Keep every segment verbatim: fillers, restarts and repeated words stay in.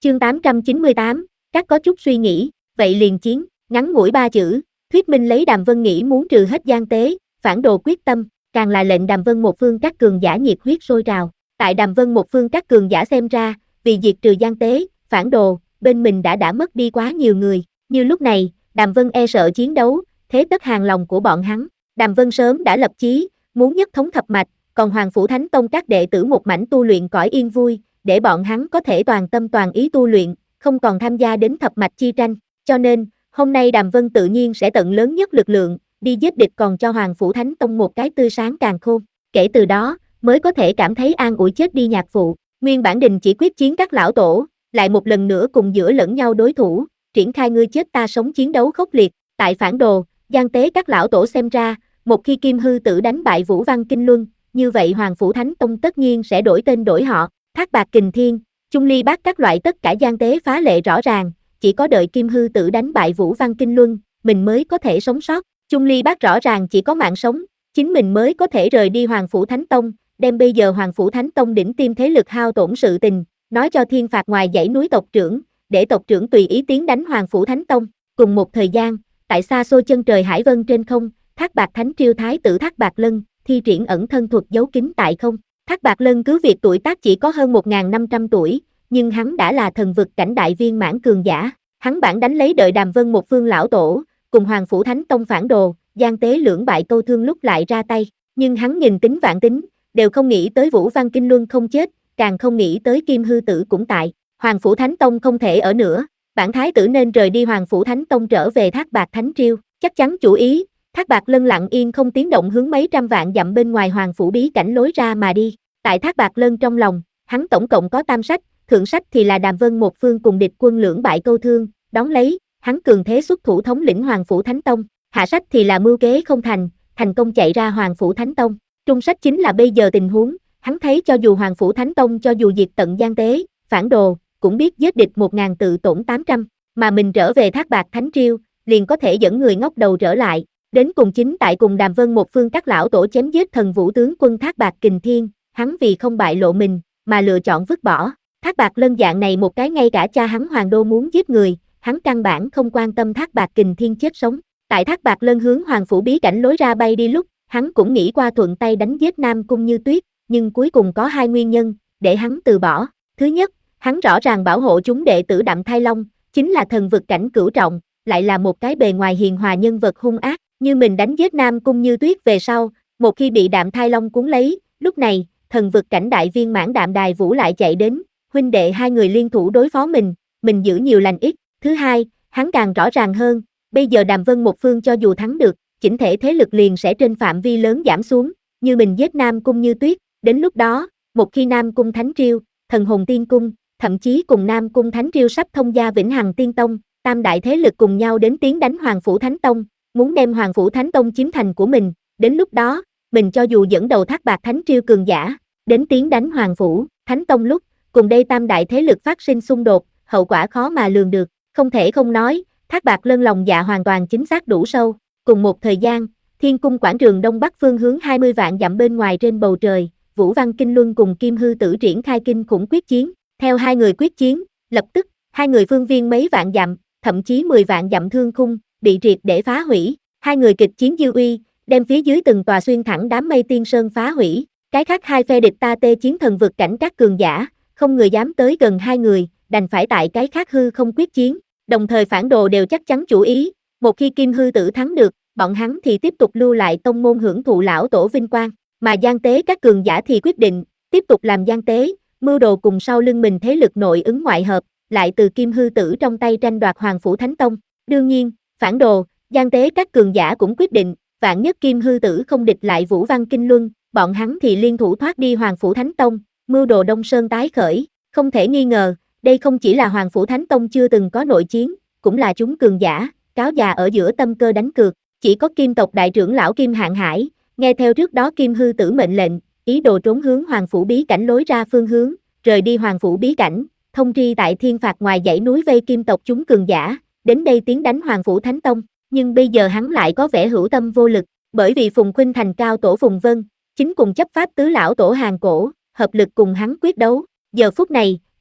Chương tám trăm chín mươi tám, các có chút suy nghĩ, vậy liền chiến, ngắn ngủi ba chữ, thuyết minh lấy Đàm Vân nghĩ muốn trừ hết gian tế, phản đồ quyết tâm, càng là lệnh Đàm Vân một phương các cường giả nhiệt huyết sôi trào. Tại Đàm Vân một phương các cường giả xem ra, vì diệt trừ gian tế, phản đồ, bên mình đã đã mất đi quá nhiều người, như lúc này, Đàm Vân e sợ chiến đấu, thế tất hàng lòng của bọn hắn. Đàm Vân sớm đã lập chí, muốn nhất thống thập mạch, còn Hoàng Phủ Thánh Tông các đệ tử một mảnh tu luyện cõi yên vui, để bọn hắn có thể toàn tâm toàn ý tu luyện, không còn tham gia đến thập mạch chi tranh, cho nên, hôm nay Đàm Vân tự nhiên sẽ tận lớn nhất lực lượng, đi giết địch còn cho Hoàng Phủ Thánh Tông một cái tươi sáng càng khôn, kể từ đó, mới có thể cảm thấy an ủi chết đi nhạc phụ. Nguyên bản đình chỉ quyết chiến các lão tổ, lại một lần nữa cùng giữa lẫn nhau đối thủ, triển khai ngươi chết ta sống chiến đấu khốc liệt, tại phản đồ, gian tế các lão tổ xem ra, một khi Kim Hư Tử đánh bại Vũ Văn Kinh Luân, như vậy Hoàng Phủ Thánh Tông tất nhiên sẽ đổi tên đổi họ, Thác Bạt Kình Thiên, Chung Ly Bác các loại tất cả gian tế phá lệ rõ ràng, chỉ có đợi Kim Hư Tử đánh bại Vũ Văn Kinh Luân, mình mới có thể sống sót. Chung Ly Bác rõ ràng chỉ có mạng sống, chính mình mới có thể rời đi Hoàng Phủ Thánh Tông, đem bây giờ Hoàng Phủ Thánh Tông đỉnh tiêm thế lực hao tổn sự tình, nói cho Thiên Phạt ngoài dãy núi tộc trưởng, để tộc trưởng tùy ý tiến đánh Hoàng Phủ Thánh Tông. Cùng một thời gian, tại xa xôi chân trời hải vân trên không, Thác Bạt Thánh Triêu Thái tử Thác Bạt Lân, thi triển ẩn thân thuật giấu kín tại không. Thác Bạt Lân cứ việc tuổi tác chỉ có hơn một nghìn năm trăm tuổi, nhưng hắn đã là thần vực cảnh đại viên mãn cường giả. Hắn bản đánh lấy đợi Đàm Vân một phương lão tổ, cùng Hoàng Phủ Thánh Tông phản đồ, gian tế lưỡng bại câu thương lúc lại ra tay, nhưng hắn nghìn tính vạn tính, đều không nghĩ tới Vũ Văn Kinh Luân không chết, càng không nghĩ tới Kim Hư Tử cũng tại. Hoàng Phủ Thánh Tông không thể ở nữa, bản thái tử nên rời đi Hoàng Phủ Thánh Tông trở về Thác Bạt Thánh Triêu, chắc chắn chủ ý. Thác Bạt Lân lặng yên không tiếng động hướng mấy trăm vạn dặm bên ngoài Hoàng Phủ bí cảnh lối ra mà đi. Tại Thác Bạt Lân trong lòng, hắn tổng cộng có tam sách, thượng sách thì là Đàm Vân một phương cùng địch quân lưỡng bại câu thương, đón lấy, hắn cường thế xuất thủ thống lĩnh Hoàng Phủ Thánh Tông, hạ sách thì là mưu kế không thành, thành công chạy ra Hoàng Phủ Thánh Tông. Trung sách chính là bây giờ tình huống, hắn thấy cho dù Hoàng Phủ Thánh Tông cho dù diệt tận gian tế, phản đồ, cũng biết giết địch một ngàn tự tổn tám trăm, mà mình trở về Thác Bạt Thánh Triêu, liền có thể dẫn người ngóc đầu trở lại. Đến cùng chính tại cùng Đàm Vân một phương các lão tổ chém giết thần vũ tướng quân Thác Bạt Kình Thiên, hắn vì không bại lộ mình, mà lựa chọn vứt bỏ. Thác Bạt Lân dạng này một cái ngay cả cha hắn Hoàng Đô muốn giết người, hắn căn bản không quan tâm Thác Bạt Kình Thiên chết sống. Tại Thác Bạt Lân hướng Hoàng Phủ bí cảnh lối ra bay đi lúc, hắn cũng nghĩ qua thuận tay đánh giết Nam Cung Như Tuyết, nhưng cuối cùng có hai nguyên nhân, để hắn từ bỏ. Thứ nhất, hắn rõ ràng bảo hộ chúng đệ tử Đạm Thai Long, chính là thần vực cảnh cửu trọng, lại là một cái bề ngoài hiền hòa nhân vật hung ác, như mình đánh giết Nam Cung Như Tuyết về sau, một khi bị Đạm Thai Long cuốn lấy, lúc này, thần vực cảnh đại viên mãn Đạm Đài Vũ lại chạy đến, huynh đệ hai người liên thủ đối phó mình, mình giữ nhiều lành ít. Thứ hai, hắn càng rõ ràng hơn, bây giờ Đàm Vân một phương cho dù thắng được, chỉnh thể thế lực liền sẽ trên phạm vi lớn giảm xuống, như mình giết Nam Cung Như Tuyết, đến lúc đó, một khi Nam Cung Thánh Triêu, Thần Hồn Tiên Cung, thậm chí cùng Nam Cung Thánh Triêu sắp thông gia Vĩnh Hằng Tiên Tông, tam đại thế lực cùng nhau đến tiến đánh Hoàng Phủ Thánh Tông, muốn đem Hoàng Phủ Thánh Tông chiếm thành của mình, đến lúc đó, mình cho dù dẫn đầu Thác Bạt Thánh Triêu cường giả, đến tiến đánh Hoàng Phủ Thánh Tông lúc, cùng đây tam đại thế lực phát sinh xung đột, hậu quả khó mà lường được, không thể không nói, Thác Bạt Lân lòng dạ hoàn toàn chính xác đủ sâu. Cùng một thời gian, Thiên Cung quảng trường đông bắc phương hướng hai mươi vạn dặm bên ngoài trên bầu trời, Vũ Văn Kinh Luân cùng Kim Hư Tử triển khai kinh khủng quyết chiến. Theo hai người quyết chiến, lập tức, hai người phương viên mấy vạn dặm, thậm chí mười vạn dặm thương khung, bị triệt để phá hủy. Hai người kịch chiến dư uy, đem phía dưới từng tòa xuyên thẳng đám mây tiên sơn phá hủy. Cái khác hai phe địch ta tê chiến thần vực cảnh các cường giả, không người dám tới gần hai người, đành phải tại cái khác hư không quyết chiến. Đồng thời phản đồ đều chắc chắn chủ ý, một khi Kim Hư Tử thắng được, bọn hắn thì tiếp tục lưu lại tông môn hưởng thụ lão tổ vinh quang, mà gian tế các cường giả thì quyết định, tiếp tục làm gian tế, mưu đồ cùng sau lưng mình thế lực nội ứng ngoại hợp, lại từ Kim Hư Tử trong tay tranh đoạt Hoàng Phủ Thánh Tông. Đương nhiên, phản đồ, gian tế các cường giả cũng quyết định, vạn nhất Kim Hư Tử không địch lại Vũ Văn Kinh Luân, bọn hắn thì liên thủ thoát đi Hoàng Phủ Thánh Tông, mưu đồ Đông Sơn tái khởi. Không thể nghi ngờ, đây không chỉ là Hoàng Phủ Thánh Tông chưa từng có nội chiến, cũng là chúng cường giả, cáo già ở giữa tâm cơ đánh cược. Chỉ có Kim tộc đại trưởng lão Kim Hạn Hải, nghe theo trước đó Kim Hư Tử mệnh lệnh, ý đồ trốn hướng Hoàng Phủ bí cảnh lối ra phương hướng, rời đi Hoàng Phủ bí cảnh, thông tri tại Thiên Phạt ngoài dãy núi vây Kim tộc chúng cường giả, đến đây tiến đánh Hoàng Phủ Thánh Tông, nhưng bây giờ hắn lại có vẻ hữu tâm vô lực, bởi vì Phùng Khuynh Thành cao tổ Phùng Vân, chính cùng chấp pháp tứ lão tổ Hàng Cổ, hợp lực cùng hắn quyết đấu. Giờ phút này,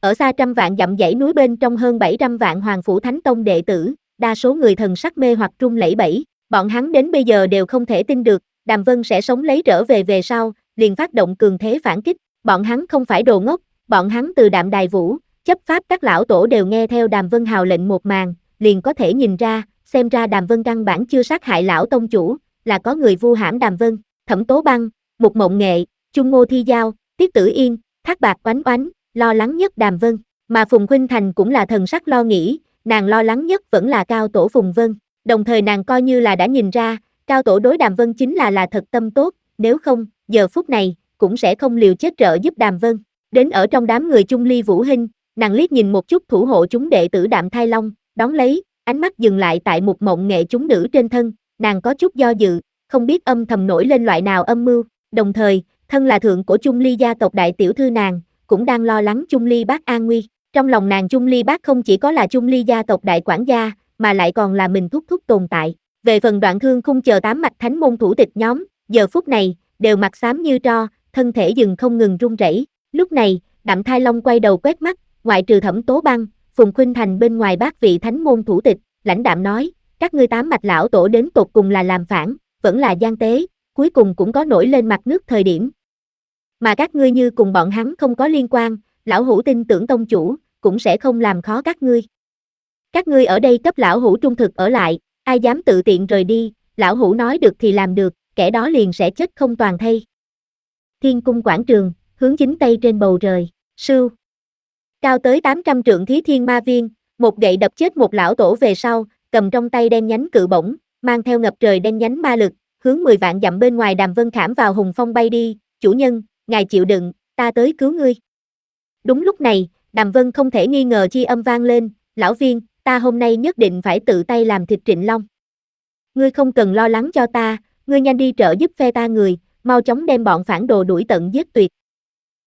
Ở xa trăm vạn dặm dãy núi bên trong hơn bảy trăm vạn Hoàng Phủ Thánh Tông đệ tử, đa số người thần sắc mê hoặc run lẩy bẩy, bọn hắn đến bây giờ đều không thể tin được, Đàm Vân sẽ sống lấy trở về về sau, liền phát động cường thế phản kích, bọn hắn không phải đồ ngốc, bọn hắn từ Đạm Đài Vũ, chấp pháp các lão tổ đều nghe theo Đàm Vân hào lệnh một màn, liền có thể nhìn ra, xem ra Đàm Vân căn bản chưa sát hại lão tông chủ, là có người vu hãm Đàm Vân. Thẩm Tố Băng, Mục Mộng Nghệ, Chung Ngô Thi Giao, Tiết Tử Yên, Thác Bạt Oánh Oánh, lo lắng nhất Đàm Vân, mà Phùng Khuynh Thành cũng là thần sắc lo nghĩ, nàng lo lắng nhất vẫn là cao tổ Phùng Vân, đồng thời nàng coi như là đã nhìn ra, cao tổ đối Đàm Vân chính là là thật tâm tốt, nếu không, giờ phút này, cũng sẽ không liều chết trợ giúp Đàm Vân. Đến ở trong đám người Chung Ly Vũ Hinh, nàng liếc nhìn một chút thủ hộ chúng đệ tử Đạm Thai Long, đón lấy, ánh mắt dừng lại tại Mục Mộng Nghệ chúng nữ trên thân, nàng có chút do dự, không biết âm thầm nổi lên loại nào âm mưu, đồng thời, thân là thượng của Chung Ly gia tộc đại tiểu thư nàng, cũng đang lo lắng Chung Ly Bác an nguy. Trong lòng nàng Chung Ly Bác không chỉ có là Chung Ly gia tộc đại quản gia, mà lại còn là mình thúc thúc tồn tại. Về phần Đoạn Thương Khung chờ tám mạch thánh môn thủ tịch nhóm, giờ phút này, đều mặt xám như tro, thân thể dừng không ngừng run rẩy. Lúc này, Đạm Thai Long quay đầu quét mắt, ngoại trừ Thẩm Tố Băng, Phùng Khuynh Thành bên ngoài bác vị thánh môn thủ tịch, lãnh đạm nói, các ngươi tám mạch lão tổ đến tột cùng là làm phản, vẫn là gian tế, cuối cùng cũng có nổi lên mặt nước thời điểm. Mà các ngươi như cùng bọn hắn không có liên quan, lão hủ tin tưởng tông chủ, cũng sẽ không làm khó các ngươi. Các ngươi ở đây cấp lão hủ trung thực ở lại, ai dám tự tiện rời đi, lão hủ nói được thì làm được, kẻ đó liền sẽ chết không toàn thây. Thiên cung quảng trường, hướng chính tây trên bầu trời, sưu. Cao tới tám trăm trượng Thí Thiên Ma Viên, một gậy đập chết một lão tổ về sau, cầm trong tay đen nhánh cự bổng, mang theo ngập trời đen nhánh ma lực, hướng mười vạn dặm bên ngoài Đàm Vân khảm vào hùng phong bay đi, chủ nhân, ngài chịu đựng, ta tới cứu ngươi. Đúng lúc này, Đàm Vân không thể nghi ngờ chi âm vang lên, lão Viên, ta hôm nay nhất định phải tự tay làm thịt Trịnh Long. Ngươi không cần lo lắng cho ta, ngươi nhanh đi trợ giúp phe ta người, mau chóng đem bọn phản đồ đuổi tận giết tuyệt.